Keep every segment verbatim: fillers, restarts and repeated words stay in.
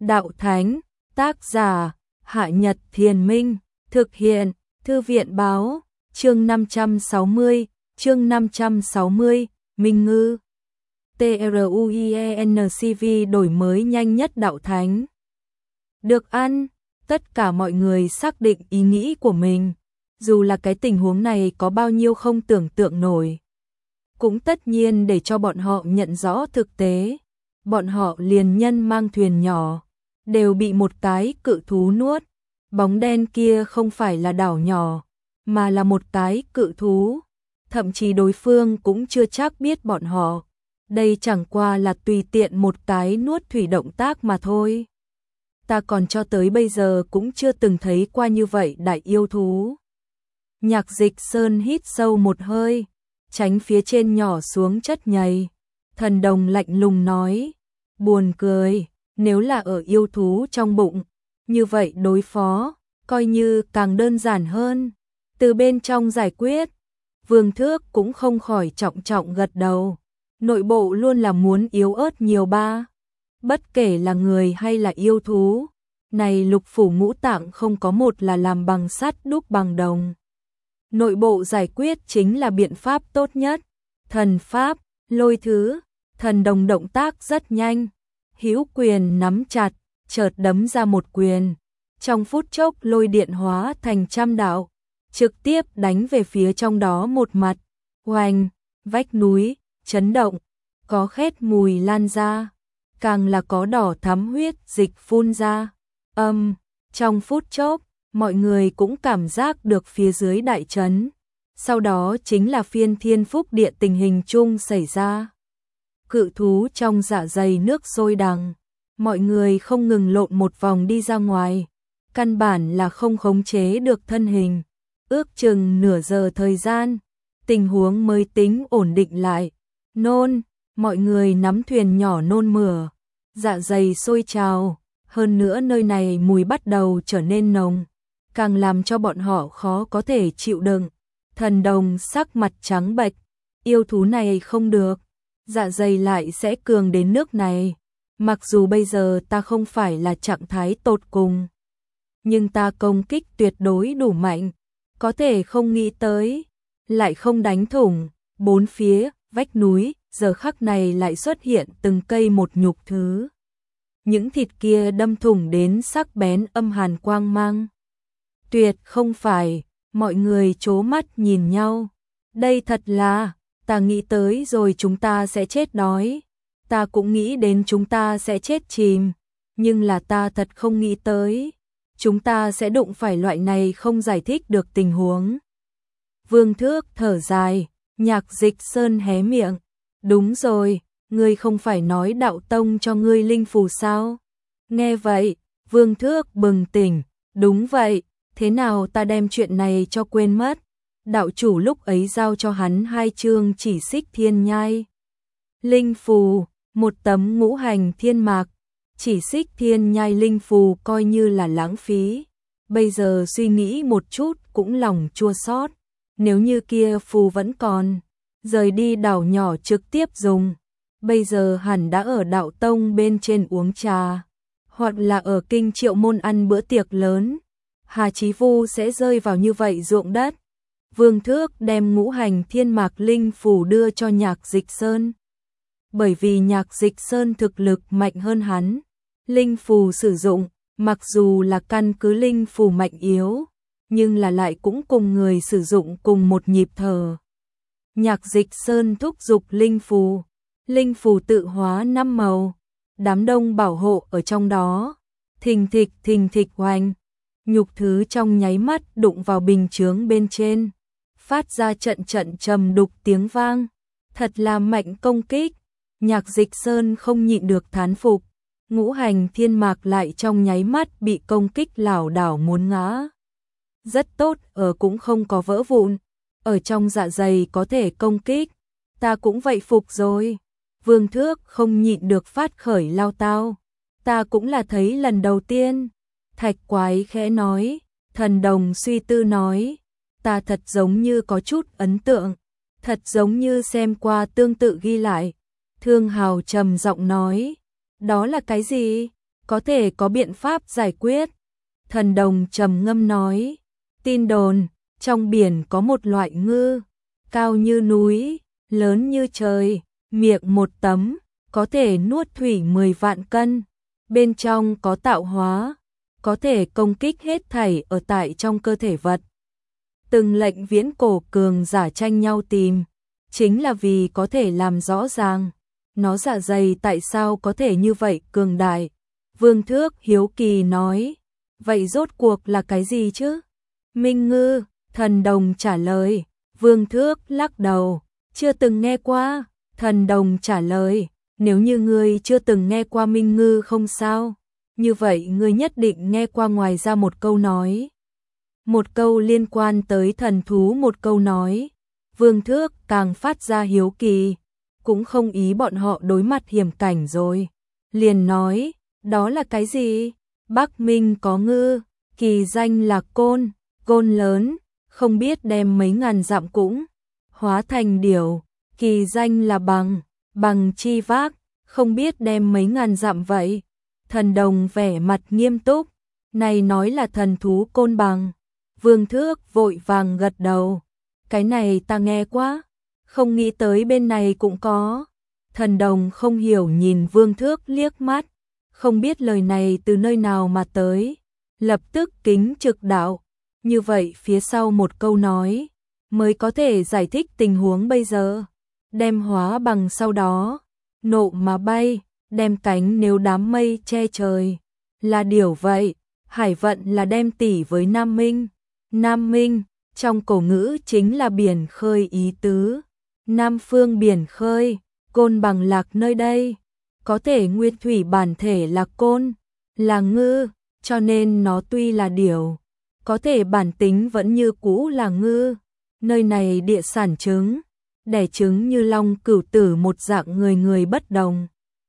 Đạo Thánh, tác giả, Hạ Nhật Thiền Minh, thực hiện, Thư viện báo, chương năm trăm sáu mươi, chương năm trăm sáu mươi, Minh Ngư. TRUIENCV đổi mới nhanh nhất Đạo Thánh. Được ăn, tất cả mọi người xác định ý nghĩ của mình, dù là cái tình huống này có bao nhiêu không tưởng tượng nổi. Cũng tất nhiên để cho bọn họ nhận rõ thực tế, bọn họ liền nhân mang thuyền nhỏ, đều bị một cái cự thú nuốt. Bóng đen kia không phải là đảo nhỏ, mà là một cái cự thú. Thậm chí đối phương cũng chưa chắc biết bọn họ. Đây chẳng qua là tùy tiện một cái nuốt thủy động tác mà thôi. Ta còn cho tới bây giờ cũng chưa từng thấy qua như vậy đại yêu thú. Nhạc Dịch Sơn hít sâu một hơi, tránh phía trên nhỏ xuống chất nhầy. Thần Đồng lạnh lùng nói, buồn cười, nếu là ở yêu thú trong bụng, như vậy đối phó, coi như càng đơn giản hơn. Từ bên trong giải quyết, Vương Thước cũng không khỏi trọng trọng gật đầu. Nội bộ luôn là muốn yếu ớt nhiều ba. Bất kể là người hay là yêu thú, này lục phủ ngũ tạng không có một là làm bằng sắt đúc bằng đồng. Nội bộ giải quyết chính là biện pháp tốt nhất. Thần pháp, lôi thứ, Thần Đồng động tác rất nhanh. Hữu quyền nắm chặt, chợt đấm ra một quyền. Trong phút chốc lôi điện hóa thành trăm đạo, trực tiếp đánh về phía trong đó một mặt. Oanh, vách núi, chấn động, có khét mùi lan ra, càng là có đỏ thắm huyết dịch phun ra. Âm, trong phút chốc, mọi người cũng cảm giác được phía dưới đại chấn. Sau đó chính là phiên thiên phúc địa tình hình chung xảy ra. Cự thú trong dạ dày nước sôi đằng, mọi người không ngừng lộn một vòng đi ra ngoài, căn bản là không khống chế được thân hình. Ước chừng nửa giờ thời gian, tình huống mới tính ổn định lại. Nôn, mọi người nắm thuyền nhỏ nôn mửa, dạ dày sôi trào, hơn nữa nơi này mùi bắt đầu trở nên nồng, càng làm cho bọn họ khó có thể chịu đựng. Thần Đồng sắc mặt trắng bệch, yêu thú này không được, dạ dày lại sẽ cường đến nước này. Mặc dù bây giờ ta không phải là trạng thái tột cùng, nhưng ta công kích tuyệt đối đủ mạnh, có thể không nghĩ tới, lại không đánh thủng. Bốn phía, vách núi, giờ khắc này lại xuất hiện từng cây một nhục thứ. Những thịt kia đâm thủng đến sắc bén âm hàn quang mang. Tuyệt không phải, mọi người trố mắt nhìn nhau. Đây thật là, ta nghĩ tới rồi chúng ta sẽ chết đói. Ta cũng nghĩ đến chúng ta sẽ chết chìm. Nhưng là ta thật không nghĩ tới, chúng ta sẽ đụng phải loại này không giải thích được tình huống. Vương Thước thở dài, Nhạc Dịch Sơn hé miệng. Đúng rồi, ngươi không phải nói đạo tông cho ngươi linh phù sao? Nghe vậy, Vương Thước bừng tỉnh. Đúng vậy, thế nào ta đem chuyện này cho quên mất. Đạo chủ lúc ấy giao cho hắn hai chương chỉ xích thiên nhai. Linh phù, một tấm ngũ hành thiên mạc. Chỉ xích thiên nhai linh phù coi như là lãng phí. Bây giờ suy nghĩ một chút cũng lòng chua xót. Nếu như kia phù vẫn còn, rời đi đảo nhỏ trực tiếp dùng. Bây giờ hẳn đã ở đạo tông bên trên uống trà, hoặc là ở kinh Triệu Môn ăn bữa tiệc lớn. Hà Chí Vu sẽ rơi vào như vậy ruộng đất. Vương Thước đem ngũ hành thiên mạc linh phù đưa cho Nhạc Dịch Sơn. Bởi vì Nhạc Dịch Sơn thực lực mạnh hơn hắn, linh phù sử dụng, mặc dù là căn cứ linh phù mạnh yếu, nhưng là lại cũng cùng người sử dụng cùng một nhịp thở. Nhạc Dịch Sơn thúc giục linh phù, linh phù tự hóa năm màu, đám đông bảo hộ ở trong đó, thình thịch thình thịch hoành, nhục thứ trong nháy mắt đụng vào bình chướng bên trên, phát ra trận trận trầm đục tiếng vang, thật là mạnh công kích. Nhạc Dịch Sơn không nhịn được thán phục, ngũ hành thiên mạc lại trong nháy mắt bị công kích lảo đảo muốn ngã. Rất tốt, ở cũng không có vỡ vụn, ở trong dạ dày có thể công kích, ta cũng vậy phục rồi. Vương Thước không nhịn được phát khởi lao tao, ta cũng là thấy lần đầu tiên. Thạch Quái khẽ nói, Thần Đồng suy tư nói, ta thật giống như có chút ấn tượng, thật giống như xem qua tương tự ghi lại. Thương Hào trầm giọng nói, đó là cái gì? có thể có biện pháp giải quyết. Thần đồng trầm ngâm nói, tin đồn, trong biển có một loại ngư, cao như núi, lớn như trời, miệng một tấm, có thể nuốt thủy mười vạn cân, bên trong có tạo hóa, có thể công kích hết thảy ở tại trong cơ thể vật. Từng lệnh viễn cổ cường giả tranh nhau tìm, chính là vì có thể làm rõ ràng, nó dạ dày tại sao có thể như vậy cường đại. Vương Thước hiếu kỳ nói, vậy rốt cuộc là cái gì chứ? Minh ngư, thần đồng trả lời. Vương Thước lắc đầu, chưa từng nghe qua. Thần đồng trả lời, nếu như ngươi chưa từng nghe qua minh ngư không sao, như vậy ngươi nhất định nghe qua ngoài ra một câu nói. Một câu liên quan tới thần thú, một câu nói. Vương Thước càng phát ra hiếu kỳ, cũng không ý bọn họ đối mặt hiểm cảnh rồi. Liền nói, đó là cái gì? Bắc Minh có ngư, kỳ danh là côn, côn lớn, không biết đem mấy ngàn dặm cũng hóa thành điểu, kỳ danh là bằng, bằng chi vác, không biết đem mấy ngàn dặm vậy. Thần đồng vẻ mặt nghiêm túc, này nói là thần thú côn bằng. Vương Thước vội vàng gật đầu, cái này ta nghe quá, không nghĩ tới bên này cũng có. Thần đồng không hiểu nhìn Vương Thước liếc mắt, không biết lời này từ nơi nào mà tới, lập tức kính trực đạo. Như vậy phía sau một câu nói, mới có thể giải thích tình huống bây giờ. Đem hóa bằng sau đó, nộ mà bay, đem cánh nếu đám mây che trời, là điểu vậy. Hải vận là đem tỉ với Nam Minh. Nam Minh, trong cổ ngữ chính là biển khơi ý tứ. Nam phương biển khơi, côn bằng lạc nơi đây. Có thể nguyên thủy bản thể là côn, là ngư, cho nên nó tuy là điểu, có thể bản tính vẫn như cũ là ngư. Nơi này địa sản trứng, đẻ trứng như long cửu tử một dạng người người bất đồng.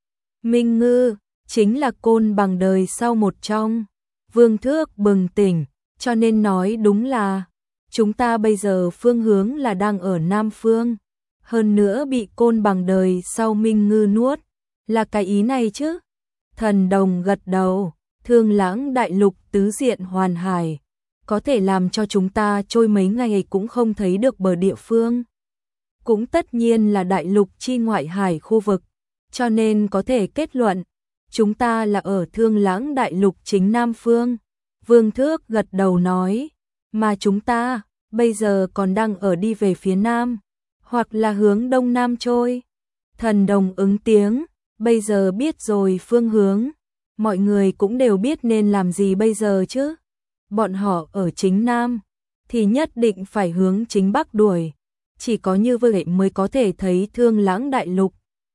Minh ngư, chính là côn bằng đời sau một trong. Vương Thước bừng tỉnh, cho nên nói đúng là, chúng ta bây giờ phương hướng là đang ở Nam Phương, hơn nữa bị côn bằng đời sau Minh ngư nuốt, là cái ý này chứ? Thần đồng gật đầu, Thương Lãng đại lục tứ diện hoàn hải, có thể làm cho chúng ta trôi mấy ngày cũng không thấy được bờ địa phương. Cũng tất nhiên là đại lục chi ngoại hải khu vực, cho nên có thể kết luận, chúng ta là ở Thương Lãng đại lục chính Nam Phương. Vương Thước gật đầu nói, mà chúng ta, bây giờ còn đang ở đi về phía Nam, hoặc là hướng Đông Nam trôi. Thần đồng ứng tiếng, bây giờ biết rồi phương hướng, mọi người cũng đều biết nên làm gì bây giờ chứ. Bọn họ ở chính Nam, thì nhất định phải hướng chính Bắc đuổi, chỉ có như vậy mới có thể thấy Thương Lãng đại lục.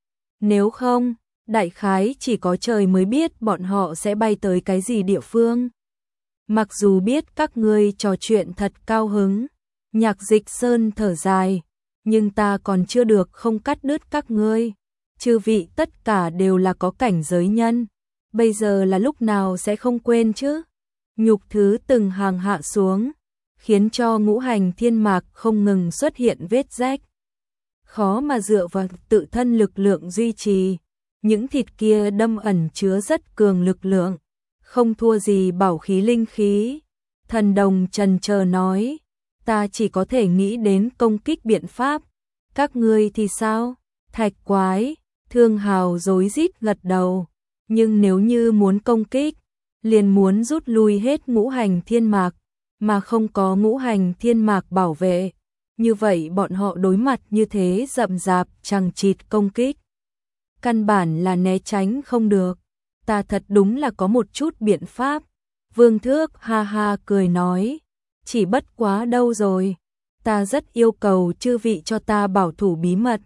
Nếu không, đại khái chỉ có trời mới biết bọn họ sẽ bay tới cái gì địa phương. Mặc dù biết các ngươi trò chuyện thật cao hứng, Nhạc Dịch Sơn thở dài, nhưng ta còn chưa được không cắt đứt các ngươi. Chư vị tất cả đều là có cảnh giới nhân, bây giờ là lúc nào sẽ không quên chứ. Nhục thứ từng hàng hạ xuống, khiến cho ngũ hành thiên mạc không ngừng xuất hiện vết rách. Khó mà dựa vào tự thân lực lượng duy trì, những thịt kia đâm ẩn chứa rất cường lực lượng, không thua gì bảo khí linh khí. Thần đồng trần chờ nói, ta chỉ có thể nghĩ đến công kích biện pháp, các ngươi thì sao? Thạch Quái, Thương Hào rối rít gật đầu, nhưng nếu như muốn công kích, liền muốn rút lui hết ngũ hành thiên mạc, mà không có ngũ hành thiên mạc bảo vệ. Như vậy bọn họ đối mặt như thế rậm rạp chằng chịt công kích, căn bản là né tránh không được. Ta thật đúng là có một chút biện pháp. Vương Thước ha ha cười nói, chỉ bất quá đâu rồi, ta rất yêu cầu chư vị cho ta bảo thủ bí mật.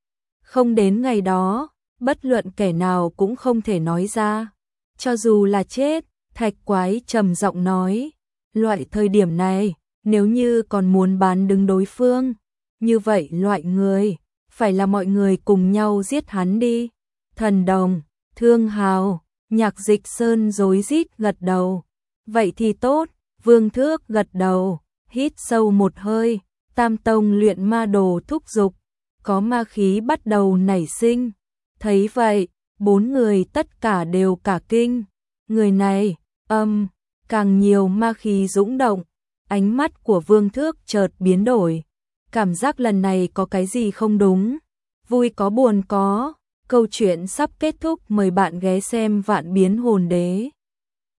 Không đến ngày đó, bất luận kẻ nào cũng không thể nói ra, cho dù là chết. Thạch Quái trầm giọng nói, loại thời điểm này, nếu như còn muốn bán đứng đối phương, như vậy loại người, phải là mọi người cùng nhau giết hắn đi. Thần đồng, Thương Hào, Nhạc Dịch Sơn rối rít gật đầu. Vậy thì tốt. Vương Thước gật đầu, hít sâu một hơi, Tam tông luyện ma đồ thúc dục, có ma khí bắt đầu nảy sinh. Thấy vậy, bốn người tất cả đều cả kinh. Người này, âm, càng nhiều ma khí dũng động, ánh mắt của Vương Thước chợt biến đổi. Cảm giác lần này có cái gì không đúng, vui có buồn có. Câu chuyện sắp kết thúc, mời bạn ghé xem Vạn Biến Hồn Đế.